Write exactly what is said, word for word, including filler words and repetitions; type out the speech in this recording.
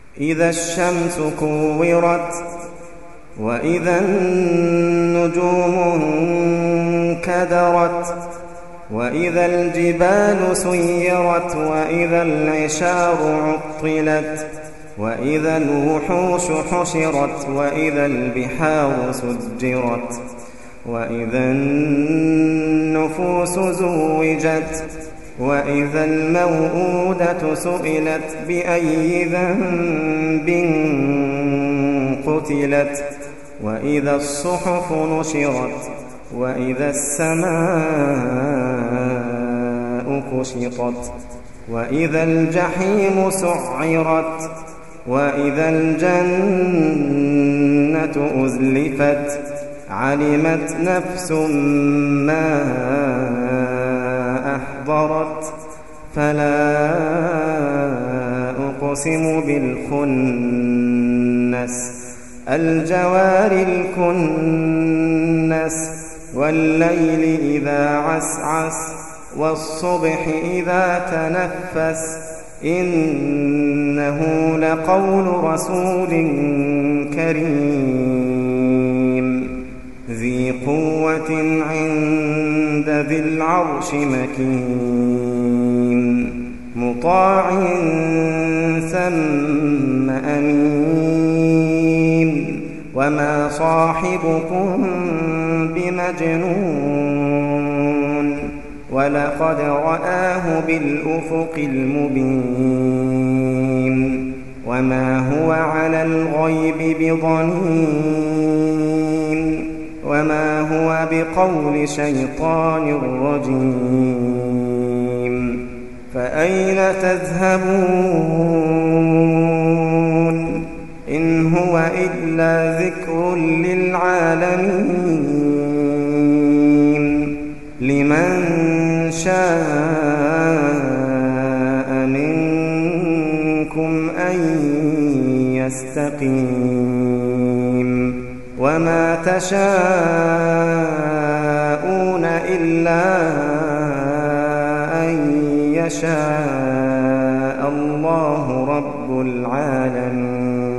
إذا الشمس كورت وإذا النجوم انكدرت وإذا الجبال سيرت وإذا العشار عطلت وإذا الوحوش حشرت وإذا البحار سجرت وإذا النفوس زوجت وإذا الموءودة سئلت بأي ذنب قتلت وإذا الصحف نشرت وإذا السماء كشطت وإذا الجحيم سعرت وإذا الجنة أزلفت علمت نفس ما أحضرت فلا أقسم بالخنس الجوار الكنس والليل إذا عسعس والصبح إذا تنفس إنه لقول رسول كريم ذي قوة عند ذي العرش مكين مطاع ثم أمين وما صاحبكم بمجنون ولقد رآه بالأفق المبين وما هو على الغيب بضنين وما هو بقول شيطان رجيم فأين تذهبون إن هو إلا ذكر للعالمين لمن شاء منكم أن يستقيم وما تشاءون إلا أن يشاء الله رب العالمين.